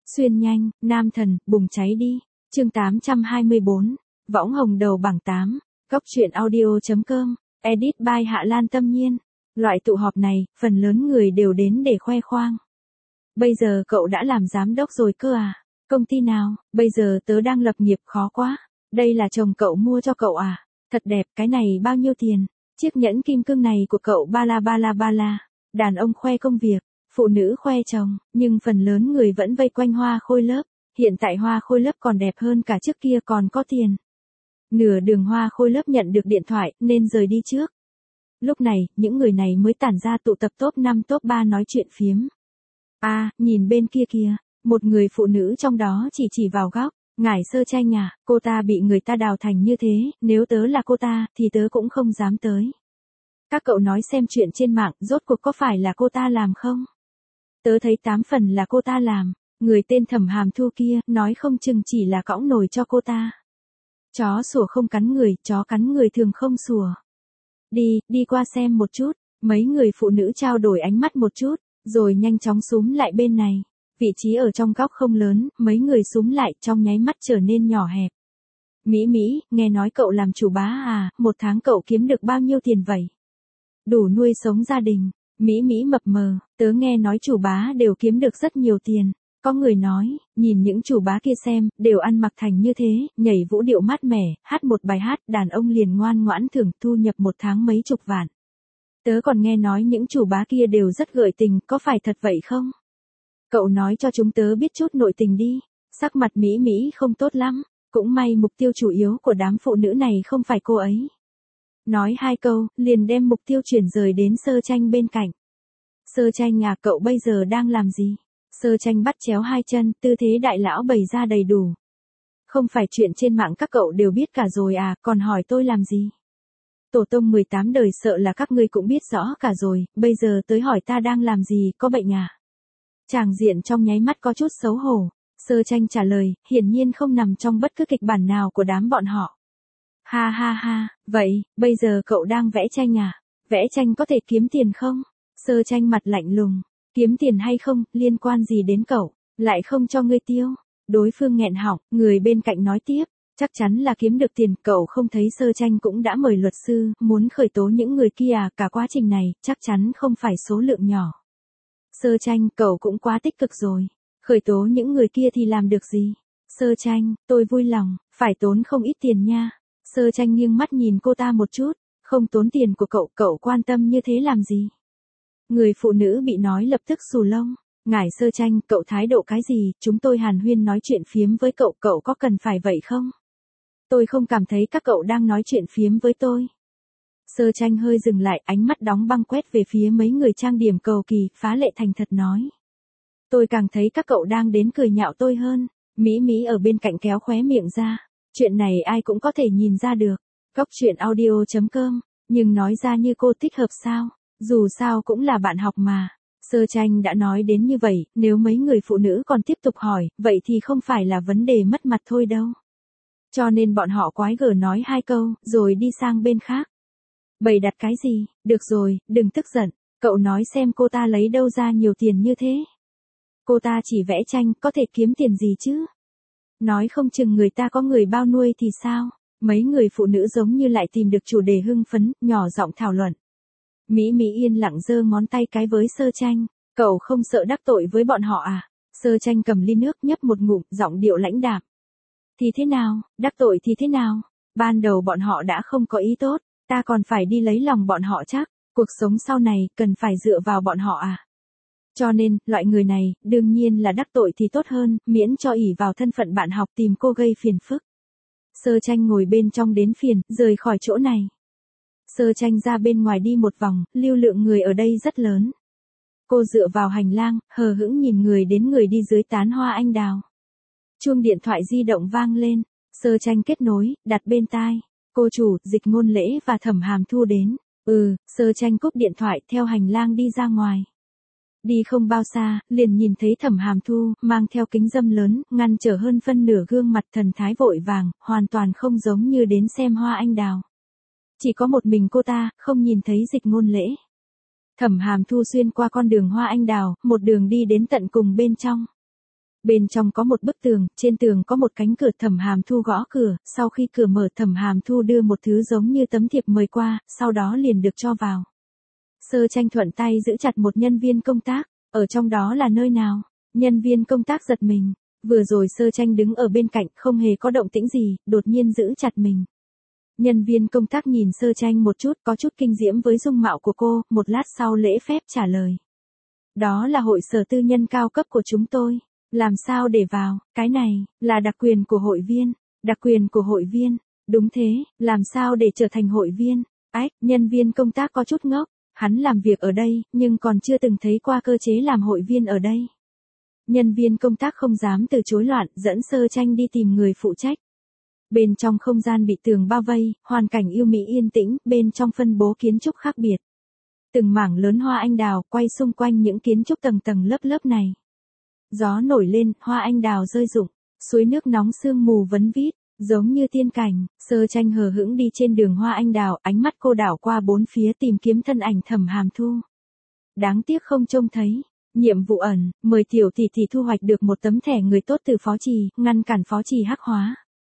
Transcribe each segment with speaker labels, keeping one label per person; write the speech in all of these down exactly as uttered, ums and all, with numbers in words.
Speaker 1: Xuyên nhanh, nam thần, bùng cháy đi. Chương tám trăm hai mươi bốn, võng hồng đầu bảng tám, góc truyện audio.com, edit by Hạ Lan Tâm Nhiên. Loại tụ họp này, phần lớn người đều đến để khoe khoang. Bây giờ cậu đã làm giám đốc rồi cơ à? Công ty nào? Bây giờ tớ đang lập nghiệp khó quá. Đây là chồng cậu mua cho cậu à? Thật đẹp, cái này bao nhiêu tiền? Chiếc nhẫn kim cương này của cậu ba la ba la ba la. Đàn ông khoe công việc, phụ nữ khoe chồng, nhưng phần lớn người vẫn vây quanh Hoa Khôi Lớp. Hiện tại Hoa Khôi Lớp còn đẹp hơn cả trước kia, còn có tiền. Nửa đường Hoa Khôi Lớp nhận được điện thoại nên rời đi trước. Lúc này, những người này mới tản ra tụ tập top năm top ba nói chuyện phiếm. À, nhìn bên kia kìa, một người phụ nữ trong đó chỉ chỉ vào góc. Ngải Sơ Tranh à, cô ta bị người ta đào thành như thế, nếu tớ là cô ta, thì tớ cũng không dám tới. Các cậu nói xem chuyện trên mạng, rốt cuộc có phải là cô ta làm không? Tớ thấy tám phần là cô ta làm, người tên Thẩm Hàm Thu kia, nói không chừng chỉ là cõng nồi cho cô ta. Chó sủa không cắn người, chó cắn người thường không sủa. Đi, đi qua xem một chút, mấy người phụ nữ trao đổi ánh mắt một chút, rồi nhanh chóng xúm lại bên này. Vị trí ở trong góc không lớn, mấy người xúm lại trong nháy mắt trở nên nhỏ hẹp. Mỹ Mỹ, nghe nói cậu làm chủ bá à, một tháng cậu kiếm được bao nhiêu tiền vậy? Đủ nuôi sống gia đình. Mỹ Mỹ mập mờ, tớ nghe nói chủ bá đều kiếm được rất nhiều tiền. Có người nói, nhìn những chủ bá kia xem, đều ăn mặc thành như thế, nhảy vũ điệu mát mẻ, hát một bài hát, đàn ông liền ngoan ngoãn thưởng thu nhập một tháng mấy chục vạn. Tớ còn nghe nói những chủ bá kia đều rất gợi tình, có phải thật vậy không? Cậu nói cho chúng tớ biết chút nội tình đi. Sắc mặt Mỹ Mỹ không tốt lắm, cũng may mục tiêu chủ yếu của đám phụ nữ này không phải cô ấy. Nói hai câu, liền đem mục tiêu chuyển rời đến Sơ Tranh bên cạnh. Sơ Tranh à, cậu bây giờ đang làm gì? Sơ Tranh bắt chéo hai chân, tư thế đại lão bày ra đầy đủ. Không phải chuyện trên mạng các cậu đều biết cả rồi à, còn hỏi tôi làm gì? Tổ tông mười tám đời sợ là các ngươi cũng biết rõ cả rồi, bây giờ tới hỏi ta đang làm gì, có bệnh à? Tràng diện trong nháy mắt có chút xấu hổ. Sơ Tranh trả lời, hiển nhiên không nằm trong bất cứ kịch bản nào của đám bọn họ. Ha ha ha, vậy, bây giờ cậu đang vẽ tranh à? Vẽ tranh có thể kiếm tiền không? Sơ Tranh mặt lạnh lùng, kiếm tiền hay không, liên quan gì đến cậu, lại không cho ngươi tiêu. Đối phương nghẹn họng, người bên cạnh nói tiếp, chắc chắn là kiếm được tiền, cậu không thấy Sơ Tranh cũng đã mời luật sư, muốn khởi tố những người kia à, cả quá trình này, chắc chắn không phải số lượng nhỏ. Sơ Tranh, cậu cũng quá tích cực rồi, khởi tố những người kia thì làm được gì? Sơ Tranh, tôi vui lòng, phải tốn không ít tiền nha. Sơ Tranh nghiêng mắt nhìn cô ta một chút, không tốn tiền của cậu, cậu quan tâm như thế làm gì? Người phụ nữ bị nói lập tức xù lông. Ngải Sơ Tranh, cậu thái độ cái gì, chúng tôi hàn huyên nói chuyện phiếm với cậu, cậu có cần phải vậy không? Tôi không cảm thấy các cậu đang nói chuyện phiếm với tôi. Sơ Tranh hơi dừng lại, ánh mắt đóng băng quét về phía mấy người trang điểm cầu kỳ, phá lệ thành thật nói. Tôi càng thấy các cậu đang đến cười nhạo tôi hơn. Mỹ Mỹ ở bên cạnh kéo khóe miệng ra. Chuyện này ai cũng có thể nhìn ra được. Góc truyện audio.com, nhưng nói ra như cô thích hợp sao? Dù sao cũng là bạn học mà. Sơ Tranh đã nói đến như vậy, nếu mấy người phụ nữ còn tiếp tục hỏi, vậy thì không phải là vấn đề mất mặt thôi đâu. Cho nên bọn họ quái gở nói hai câu, rồi đi sang bên khác. Bày đặt cái gì, được rồi, đừng tức giận, cậu nói xem cô ta lấy đâu ra nhiều tiền như thế. Cô ta chỉ vẽ tranh, có thể kiếm tiền gì chứ? Nói không chừng người ta có người bao nuôi thì sao? Mấy người phụ nữ giống như lại tìm được chủ đề hưng phấn, nhỏ giọng thảo luận. Mỹ Mỹ yên lặng giơ ngón tay cái với Sơ Tranh, cậu không sợ đắc tội với bọn họ à? Sơ Tranh cầm ly nước nhấp một ngụm, giọng điệu lãnh đạm. Thì thế nào, đắc tội thì thế nào? Ban đầu bọn họ đã không có ý tốt, ta còn phải đi lấy lòng bọn họ chắc, cuộc sống sau này cần phải dựa vào bọn họ à? Cho nên, loại người này, đương nhiên là đắc tội thì tốt hơn, miễn cho ỷ vào thân phận bạn học tìm cô gây phiền phức. Sơ Tranh ngồi bên trong đến phiền, rời khỏi chỗ này. Sơ Tranh ra bên ngoài đi một vòng, lưu lượng người ở đây rất lớn. Cô dựa vào hành lang, hờ hững nhìn người đến người đi dưới tán hoa anh đào. Chuông điện thoại di động vang lên, Sơ Tranh kết nối, đặt bên tai. Cô chủ, Dịch Ngôn Lễ và Thẩm Hàm Thu đến. Ừ, Sơ Tranh cúp điện thoại theo hành lang đi ra ngoài. Đi không bao xa, liền nhìn thấy Thẩm Hàm Thu, mang theo kính râm lớn, ngăn trở hơn phân nửa gương mặt thần thái vội vàng, hoàn toàn không giống như đến xem hoa anh đào. Chỉ có một mình cô ta, không nhìn thấy Dịch Ngôn Lễ. Thẩm Hàm Thu xuyên qua con đường hoa anh đào, một đường đi đến tận cùng bên trong. Bên trong có một bức tường, trên tường có một cánh cửa. Thẩm Hàm Thu gõ cửa, sau khi cửa mở Thẩm Hàm Thu đưa một thứ giống như tấm thiệp mời qua, sau đó liền được cho vào. Sơ Tranh thuận tay giữ chặt một nhân viên công tác, ở trong đó là nơi nào? Nhân viên công tác giật mình, vừa rồi Sơ Tranh đứng ở bên cạnh không hề có động tĩnh gì, đột nhiên giữ chặt mình. Nhân viên công tác nhìn Sơ Tranh một chút, có chút kinh diễm với dung mạo của cô, một lát sau lễ phép trả lời. Đó là hội sở tư nhân cao cấp của chúng tôi. Làm sao để vào, cái này, là đặc quyền của hội viên. Đặc quyền của hội viên, đúng thế, làm sao để trở thành hội viên? Ách, nhân viên công tác có chút ngốc, hắn làm việc ở đây, nhưng còn chưa từng thấy qua cơ chế làm hội viên ở đây. Nhân viên công tác không dám từ chối loạn, dẫn Sơ Tranh đi tìm người phụ trách. Bên trong không gian bị tường bao vây, hoàn cảnh yêu mỹ yên tĩnh, bên trong phân bố kiến trúc khác biệt. Từng mảng lớn hoa anh đào quay xung quanh những kiến trúc tầng tầng lớp lớp này. Gió nổi lên, hoa anh đào rơi rụng, suối nước nóng sương mù vấn vít, giống như tiên cảnh. Sơ Tranh hờ hững đi trên đường hoa anh đào, ánh mắt cô đảo qua bốn phía tìm kiếm thân ảnh Thẩm Hàm Thu. Đáng tiếc không trông thấy. Nhiệm vụ ẩn, mời tiểu tỷ tỷ thu hoạch được một tấm thẻ người tốt từ phó trì, ngăn cản phó trì hắc hóa.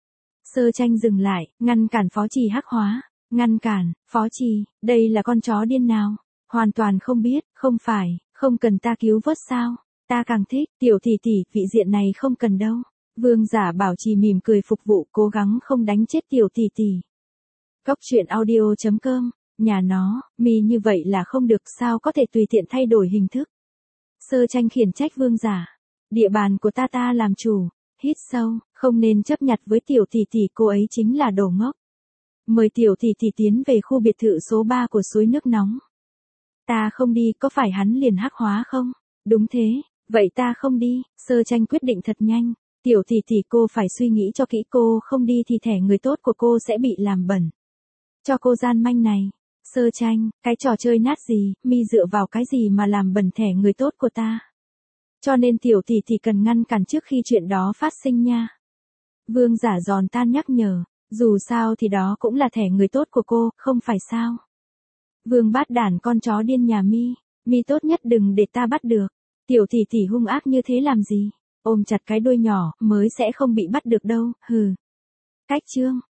Speaker 1: Sơ Tranh dừng lại, ngăn cản phó trì hắc hóa, ngăn cản, phó trì, đây là con chó điên nào? Hoàn toàn không biết, không phải, không cần ta cứu vớt sao? Ta càng thích, tiểu tỷ tỷ, vị diện này không cần đâu. Vương Giả Bảo Trì mỉm cười phục vụ, cố gắng không đánh chết tiểu tỷ tỷ. Cốc truyện audio chấm com, nhà nó, mi như vậy là không được, sao có thể tùy tiện thay đổi hình thức. Sơ Tranh khiển trách Vương Giả. Địa bàn của ta ta làm chủ, hít sâu, không nên chấp nhặt với tiểu tỷ tỷ, cô ấy chính là đồ ngốc. Mời tiểu tỷ tỷ tiến về khu biệt thự số ba của suối nước nóng. Ta không đi, có phải hắn liền hắc hóa không? Đúng thế, vậy ta không đi. Sơ Tranh quyết định thật nhanh. Tiểu tỷ tỷ, cô phải suy nghĩ cho kỹ, cô không đi thì thẻ người tốt của cô sẽ bị làm bẩn. Cho cô gian manh này. Sơ Tranh, cái trò chơi nát gì, mi dựa vào cái gì mà làm bẩn thẻ người tốt của ta? Cho nên tiểu tỷ tỷ cần ngăn cản trước khi chuyện đó phát sinh nha. Vương Giả giòn tan nhắc nhở, dù sao thì đó cũng là thẻ người tốt của cô, không phải sao? Vương Bát Đản, con chó điên nhà mi, mi tốt nhất đừng để ta bắt được. Tiểu tỷ tỷ hung ác như thế làm gì? Ôm chặt cái đuôi nhỏ, mới sẽ không bị bắt được đâu, hừ. Cách chương.